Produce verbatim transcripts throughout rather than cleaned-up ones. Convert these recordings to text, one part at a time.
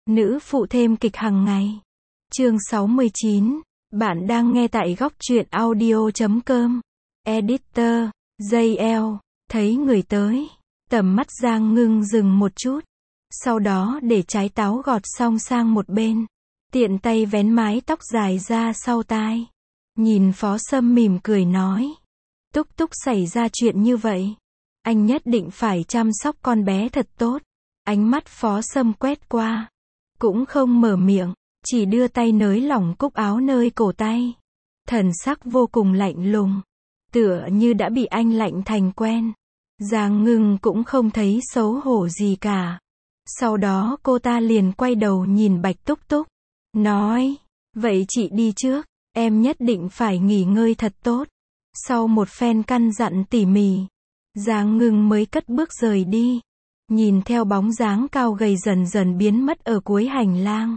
Nữ phụ thêm kịch hàng ngày. Chương sáu mươi chín. Bạn đang nghe tại góc truyện audio chấm com. Editor, gi eo, thấy người tới. Tầm mắt Giang Ngưng dừng một chút. Sau đó để trái táo gọt xong sang một bên. Tiện tay vén mái tóc dài ra sau tai. Nhìn Phó Sâm mỉm cười nói. Túc Túc xảy ra chuyện như vậy. Anh nhất định phải chăm sóc con bé thật tốt. Ánh mắt Phó Sâm quét qua. Cũng không mở miệng. Chỉ đưa tay nới lỏng cúc áo nơi cổ tay. Thần sắc vô cùng lạnh lùng. Tựa như đã bị anh lạnh thành quen. Giang Ngưng cũng không thấy xấu hổ gì cả. Sau đó cô ta liền quay đầu nhìn Bạch Túc Túc. Nói, vậy chị đi trước, em nhất định phải nghỉ ngơi thật tốt. Sau một phen căn dặn tỉ mỉ, Giang Ngưng mới cất bước rời đi. Nhìn theo bóng dáng cao gầy dần dần biến mất ở cuối hành lang.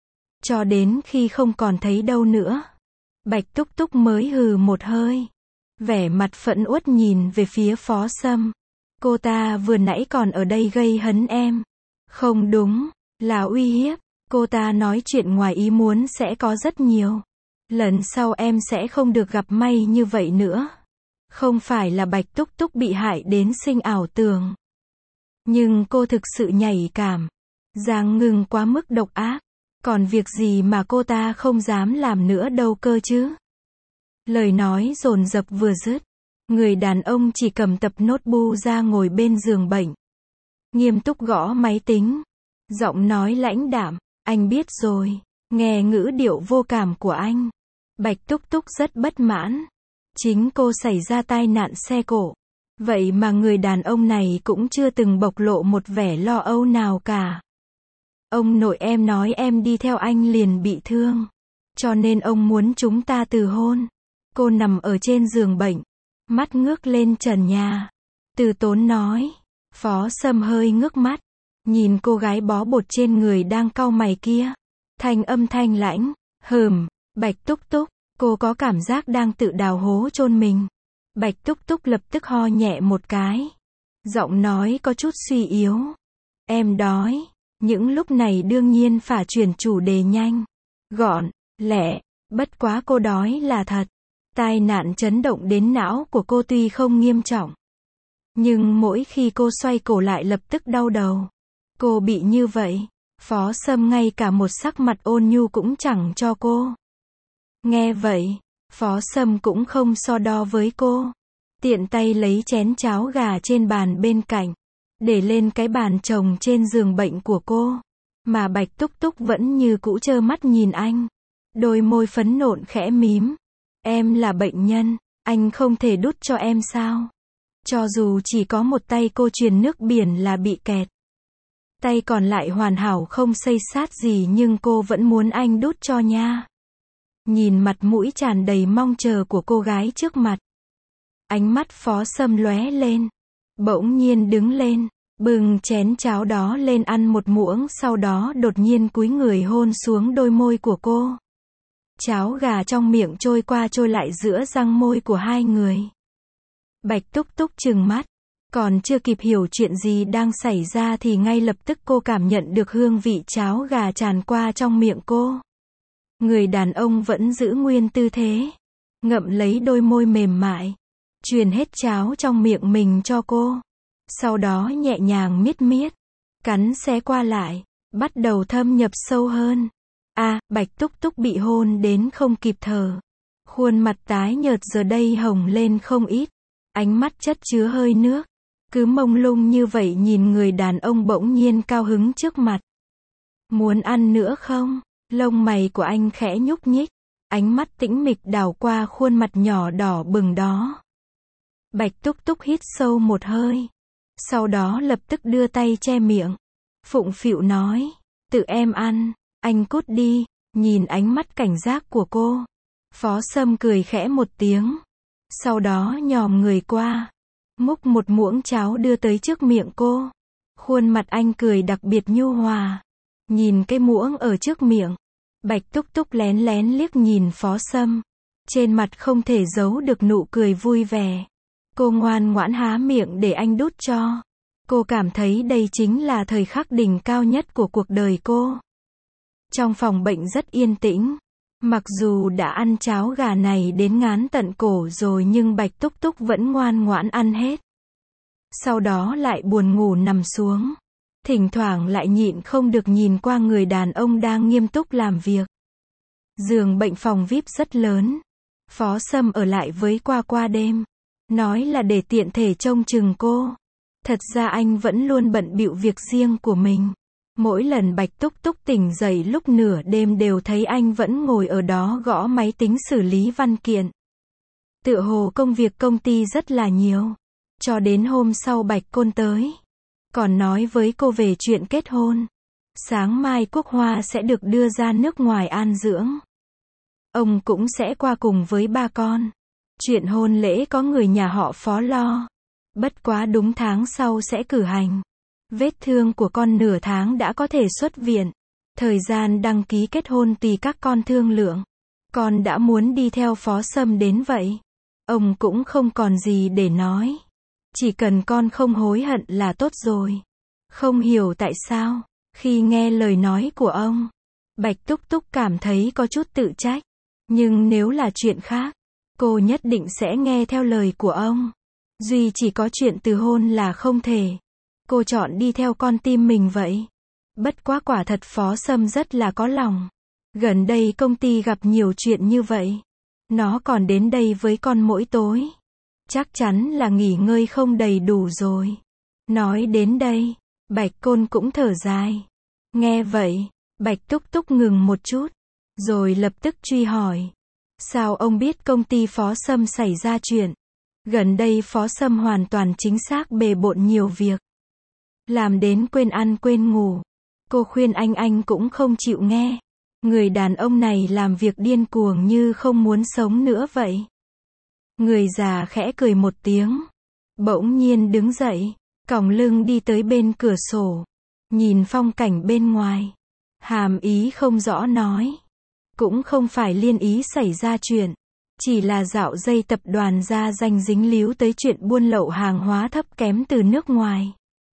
Cho đến khi không còn thấy đâu nữa. Bạch Túc Túc mới hừ một hơi. Vẻ mặt phẫn uất nhìn về phía Phó Sâm. Cô ta vừa nãy còn ở đây gây hấn em. Không đúng, là uy hiếp. Cô ta nói chuyện ngoài ý muốn sẽ có rất nhiều. Lần sau em sẽ không được gặp may như vậy nữa. Không phải là Bạch Túc Túc bị hại đến sinh ảo tưởng. Nhưng cô thực sự nhạy cảm. Giang Ngưng quá mức độc ác. Còn việc gì mà cô ta không dám làm nữa đâu cơ chứ. Lời nói dồn dập vừa dứt. Người đàn ông chỉ cầm tập notebook ra ngồi bên giường bệnh. Nghiêm túc gõ máy tính. Giọng nói lãnh đạm. Anh biết rồi. Nghe ngữ điệu vô cảm của anh. Bạch Túc Túc rất bất mãn. Chính cô xảy ra tai nạn xe cộ. Vậy mà người đàn ông này cũng chưa từng bộc lộ một vẻ lo âu nào cả. Ông nội em nói em đi theo anh liền bị thương. Cho nên ông muốn chúng ta từ hôn. Cô nằm ở trên giường bệnh. Mắt ngước lên trần nhà. Từ tốn nói. Phó Sâm hơi ngước mắt. Nhìn cô gái bó bột trên người đang cau mày kia. Thanh âm thanh lãnh. Hừm, Bạch Túc Túc. Cô có cảm giác đang tự đào hố chôn mình. Bạch Túc Túc lập tức ho nhẹ một cái. Giọng nói có chút suy yếu. Em đói. Những lúc này đương nhiên phải chuyển chủ đề nhanh. Gọn, lẹ. Bất quá cô đói là thật. Tai nạn chấn động đến não của cô tuy không nghiêm trọng. Nhưng mỗi khi cô xoay cổ lại lập tức đau đầu. Cô bị như vậy. Phó Sâm ngay cả một sắc mặt ôn nhu cũng chẳng cho cô. Nghe vậy, Phó Sâm cũng không so đo với cô. Tiện tay lấy chén cháo gà trên bàn bên cạnh. Để lên cái bàn chồng trên giường bệnh của cô. Mà Bạch Túc Túc vẫn như cũ trơ mắt nhìn anh. Đôi môi phấn nộn khẽ mím. Em là bệnh nhân, anh không thể đút cho em sao? Cho dù chỉ có một tay cô truyền nước biển là bị kẹt. Tay còn lại hoàn hảo không xây xát gì nhưng cô vẫn muốn anh đút cho nha. Nhìn mặt mũi tràn đầy mong chờ của cô gái trước mặt. Ánh mắt Phó Sâm lóe lên. Bỗng nhiên đứng lên. Bưng chén cháo đó lên ăn một muỗng sau đó đột nhiên cúi người hôn xuống đôi môi của cô. Cháo gà trong miệng trôi qua trôi lại giữa răng môi của hai người. Bạch Túc Túc trừng mắt. Còn chưa kịp hiểu chuyện gì đang xảy ra thì ngay lập tức cô cảm nhận được hương vị cháo gà tràn qua trong miệng cô. Người đàn ông vẫn giữ nguyên tư thế. Ngậm lấy đôi môi mềm mại. Truyền hết cháo trong miệng mình cho cô. Sau đó nhẹ nhàng miết miết. Cắn xé qua lại. Bắt đầu thâm nhập sâu hơn. À, Bạch Túc Túc bị hôn đến không kịp thở. Khuôn mặt tái nhợt giờ đây hồng lên không ít. Ánh mắt chất chứa hơi nước. Cứ mông lung như vậy nhìn người đàn ông bỗng nhiên cao hứng trước mặt. Muốn ăn nữa không? Lông mày của anh khẽ nhúc nhích. Ánh mắt tĩnh mịch đảo qua khuôn mặt nhỏ đỏ bừng đó. Bạch Túc Túc hít sâu một hơi. Sau đó lập tức đưa tay che miệng. Phụng phịu nói. Tự em ăn. Anh cút đi. Nhìn ánh mắt cảnh giác của cô. Phó Sâm cười khẽ một tiếng. Sau đó nhòm người qua. Múc một muỗng cháo đưa tới trước miệng cô. Khuôn mặt anh cười đặc biệt nhu hòa. Nhìn cái muỗng ở trước miệng. Bạch Túc Túc lén lén liếc nhìn Phó Sâm. Trên mặt không thể giấu được nụ cười vui vẻ. Cô ngoan ngoãn há miệng để anh đút cho. Cô cảm thấy đây chính là thời khắc đỉnh cao nhất của cuộc đời cô. Trong phòng bệnh rất yên tĩnh. Mặc dù đã ăn cháo gà này đến ngán tận cổ rồi nhưng Bạch Túc Túc vẫn ngoan ngoãn ăn hết. Sau đó lại buồn ngủ nằm xuống. Thỉnh thoảng lại nhịn không được nhìn qua người đàn ông đang nghiêm túc làm việc. Giường bệnh phòng vi ai pi rất lớn. Phó Sâm ở lại với Qua qua đêm. Nói là để tiện thể trông chừng cô. Thật ra anh vẫn luôn bận bịu việc riêng của mình. Mỗi lần Bạch Túc Túc tỉnh dậy lúc nửa đêm đều thấy anh vẫn ngồi ở đó gõ máy tính xử lý văn kiện. Tựa hồ công việc công ty rất là nhiều. Cho đến hôm sau Bạch Côn tới. Còn nói với cô về chuyện kết hôn. Sáng mai Quốc Hoa sẽ được đưa ra nước ngoài an dưỡng. Ông cũng sẽ qua cùng với ba con. Chuyện hôn lễ có người nhà họ Phó lo. Bất quá đúng tháng sau sẽ cử hành. Vết thương của con nửa tháng đã có thể xuất viện. Thời gian đăng ký kết hôn tùy các con thương lượng. Con đã muốn đi theo Phó Sâm đến vậy. Ông cũng không còn gì để nói. Chỉ cần con không hối hận là tốt rồi. Không hiểu tại sao, khi nghe lời nói của ông, Bạch Túc Túc cảm thấy có chút tự trách. Nhưng nếu là chuyện khác, cô nhất định sẽ nghe theo lời của ông. Duy chỉ có chuyện từ hôn là không thể. Cô chọn đi theo con tim mình vậy. Bất quá quả thật Phó Sâm rất là có lòng. Gần đây công ty gặp nhiều chuyện như vậy. Nó còn đến đây với con mỗi tối. Chắc chắn là nghỉ ngơi không đầy đủ rồi. Nói đến đây, Bạch Côn cũng thở dài. Nghe vậy, Bạch Túc Túc ngừng một chút. Rồi lập tức truy hỏi. Sao ông biết công ty Phó Sâm xảy ra chuyện? Gần đây Phó Sâm hoàn toàn chính xác bề bộn nhiều việc. Làm đến quên ăn quên ngủ. Cô khuyên anh anh cũng không chịu nghe. Người đàn ông này làm việc điên cuồng như không muốn sống nữa vậy. Người già khẽ cười một tiếng. Bỗng nhiên đứng dậy. Còng lưng đi tới bên cửa sổ. Nhìn phong cảnh bên ngoài. Hàm ý không rõ nói. Cũng không phải liên ý xảy ra chuyện. Chỉ là dạo dây tập đoàn ra danh dính líu tới chuyện buôn lậu hàng hóa thấp kém từ nước ngoài.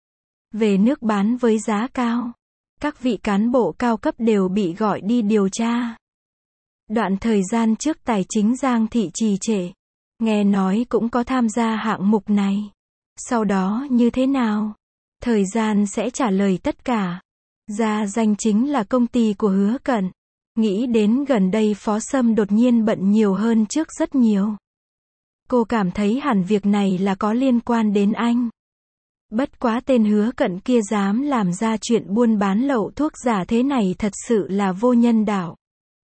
Về nước bán với giá cao. Các vị cán bộ cao cấp đều bị gọi đi điều tra. Đoạn thời gian trước tài chính Giang Thị trì trệ. Nghe nói cũng có tham gia hạng mục này. Sau đó như thế nào? Thời gian sẽ trả lời tất cả. Ra danh chính là công ty của Hứa Cận. Nghĩ đến gần đây Phó Sâm đột nhiên bận nhiều hơn trước rất nhiều. Cô cảm thấy hẳn việc này là có liên quan đến anh. Bất quá tên Hứa Cận kia dám làm ra chuyện buôn bán lậu thuốc giả thế này thật sự là vô nhân đạo.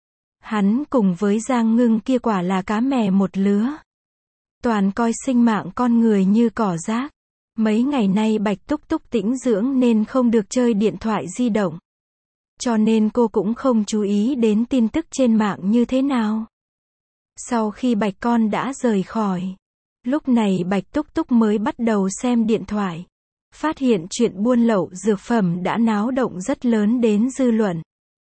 Hắn cùng với Giang Ngưng kia quả là cá mè một lứa. Toàn coi sinh mạng con người như cỏ rác. Mấy ngày nay Bạch Túc Túc tĩnh dưỡng nên không được chơi điện thoại di động. Cho nên cô cũng không chú ý đến tin tức trên mạng như thế nào. Sau khi Bạch con đã rời khỏi, lúc này Bạch Túc Túc mới bắt đầu xem điện thoại. Phát hiện chuyện buôn lậu dược phẩm đã náo động rất lớn đến dư luận.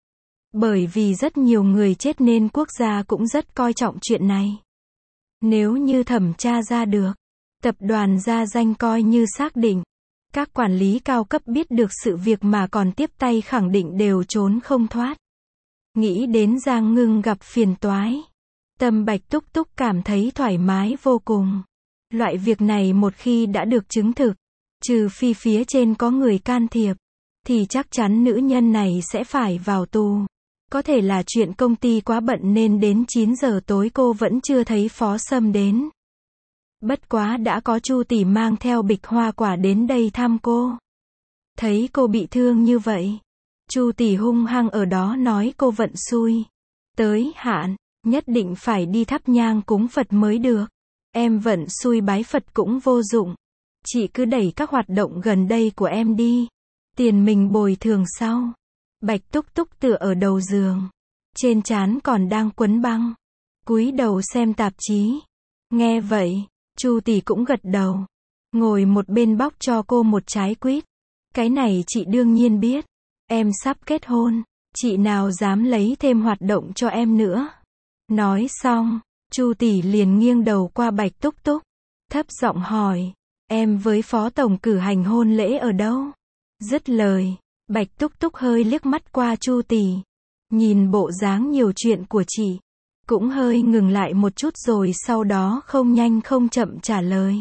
Bởi vì rất nhiều người chết nên quốc gia cũng rất coi trọng chuyện này. Nếu như thẩm tra ra được, tập đoàn Gia Danh coi như xác định. Các quản lý cao cấp biết được sự việc mà còn tiếp tay khẳng định đều trốn không thoát. Nghĩ đến Giang Ngưng gặp phiền toái. Tâm Bạch Túc Túc cảm thấy thoải mái vô cùng. Loại việc này một khi đã được chứng thực, trừ phi phía trên có người can thiệp, thì chắc chắn nữ nhân này sẽ phải vào tù. Có thể là chuyện công ty quá bận nên đến chín giờ tối cô vẫn chưa thấy Phó Sâm đến. Bất quá đã có Chu tỷ mang theo bịch hoa quả đến đây thăm cô. Thấy cô bị thương như vậy, Chu tỷ hung hăng ở đó nói cô vận xui. Tới hạn, nhất định phải đi thắp nhang cúng Phật mới được. Em vận xui bái Phật cũng vô dụng. Chị cứ đẩy các hoạt động gần đây của em đi. Tiền mình bồi thường sau. Bạch Túc Túc tựa ở đầu giường. Trên trán còn đang quấn băng. Cúi đầu xem tạp chí. Nghe vậy, Chu tỷ cũng gật đầu. Ngồi một bên bóc cho cô một trái quýt. Cái này chị đương nhiên biết. Em sắp kết hôn. Chị nào dám lấy thêm hoạt động cho em nữa. Nói xong, Chu tỷ liền nghiêng đầu qua Bạch Túc Túc. Thấp giọng hỏi. Em với Phó Tổng cử hành hôn lễ ở đâu? Dứt lời, Bạch Túc Túc hơi liếc mắt qua Chu tỷ. Nhìn bộ dáng nhiều chuyện của chị, cũng hơi ngừng lại một chút rồi sau đó không nhanh không chậm trả lời.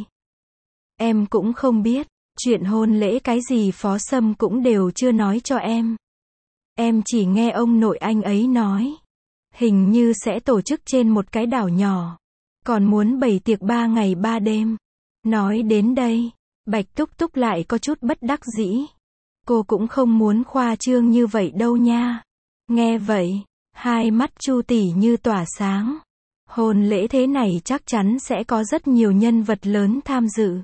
Em cũng không biết, chuyện hôn lễ cái gì Phó Sâm cũng đều chưa nói cho em. Em chỉ nghe ông nội anh ấy nói, hình như sẽ tổ chức trên một cái đảo nhỏ, còn muốn bày tiệc ba ngày ba đêm. Nói đến đây, Bạch Túc Túc lại có chút bất đắc dĩ. Cô cũng không muốn khoa trương như vậy đâu nha. Nghe vậy, hai mắt Chu tỷ như tỏa sáng. Hôn lễ thế này chắc chắn sẽ có rất nhiều nhân vật lớn tham dự.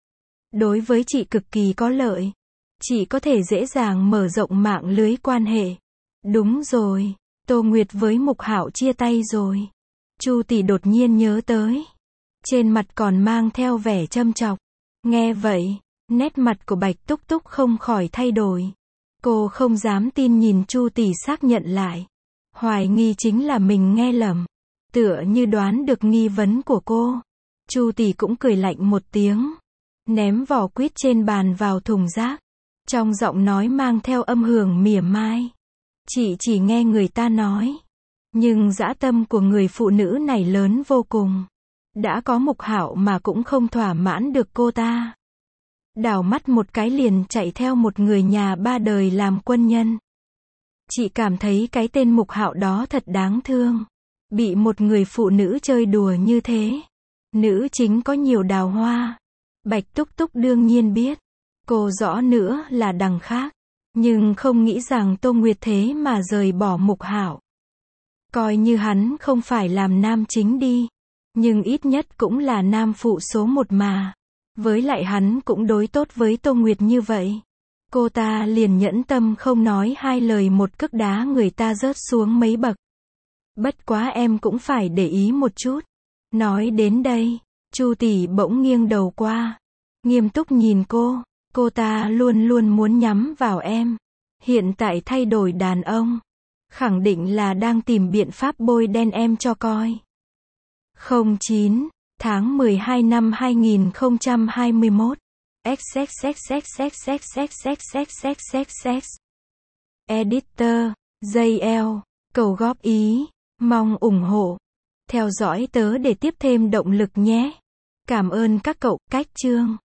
Đối với chị cực kỳ có lợi. Chị có thể dễ dàng mở rộng mạng lưới quan hệ. Đúng rồi, Tô Nguyệt với Mục Hạo chia tay rồi. Chu tỷ đột nhiên nhớ tới. Trên mặt còn mang theo vẻ châm chọc. Nghe vậy, nét mặt của Bạch Túc Túc không khỏi thay đổi. Cô không dám tin nhìn Chu tỷ xác nhận lại. Hoài nghi chính là mình nghe lầm. Tựa như đoán được nghi vấn của cô. Chu tỷ cũng cười lạnh một tiếng. Ném vỏ quýt trên bàn vào thùng rác. Trong giọng nói mang theo âm hưởng mỉa mai. Chị chỉ nghe người ta nói. Nhưng dã tâm của người phụ nữ này lớn vô cùng. Đã có Mục Hạo mà cũng không thỏa mãn được cô ta. Đảo mắt một cái liền chạy theo một người nhà ba đời làm quân nhân. Chị cảm thấy cái tên Mục Hạo đó thật đáng thương. Bị một người phụ nữ chơi đùa như thế. Nữ chính có nhiều đào hoa. Bạch Túc Túc đương nhiên biết. Cô rõ nữa là đằng khác. Nhưng không nghĩ rằng Tô Nguyệt thế mà rời bỏ Mục Hạo. Coi như hắn không phải làm nam chính đi. Nhưng ít nhất cũng là nam phụ số một mà. Với lại hắn cũng đối tốt với Tô Nguyệt như vậy. Cô ta liền nhẫn tâm không nói hai lời một cước đá người ta rớt xuống mấy bậc. Bất quá em cũng phải để ý một chút. Nói đến đây, Chu tỷ bỗng nghiêng đầu qua. Nghiêm túc nhìn cô. Cô ta luôn luôn muốn nhắm vào em. Hiện tại thay đổi đàn ông. Khẳng định là đang tìm biện pháp bôi đen em cho coi. không chín tháng mười hai năm hai nghìn không trăm hai mươi mốt. XXXXXXXXXXXXX. Editor, gi eo, cầu góp ý, mong ủng hộ. Theo dõi tớ để tiếp thêm động lực nhé. Cảm ơn các cậu, cách chương.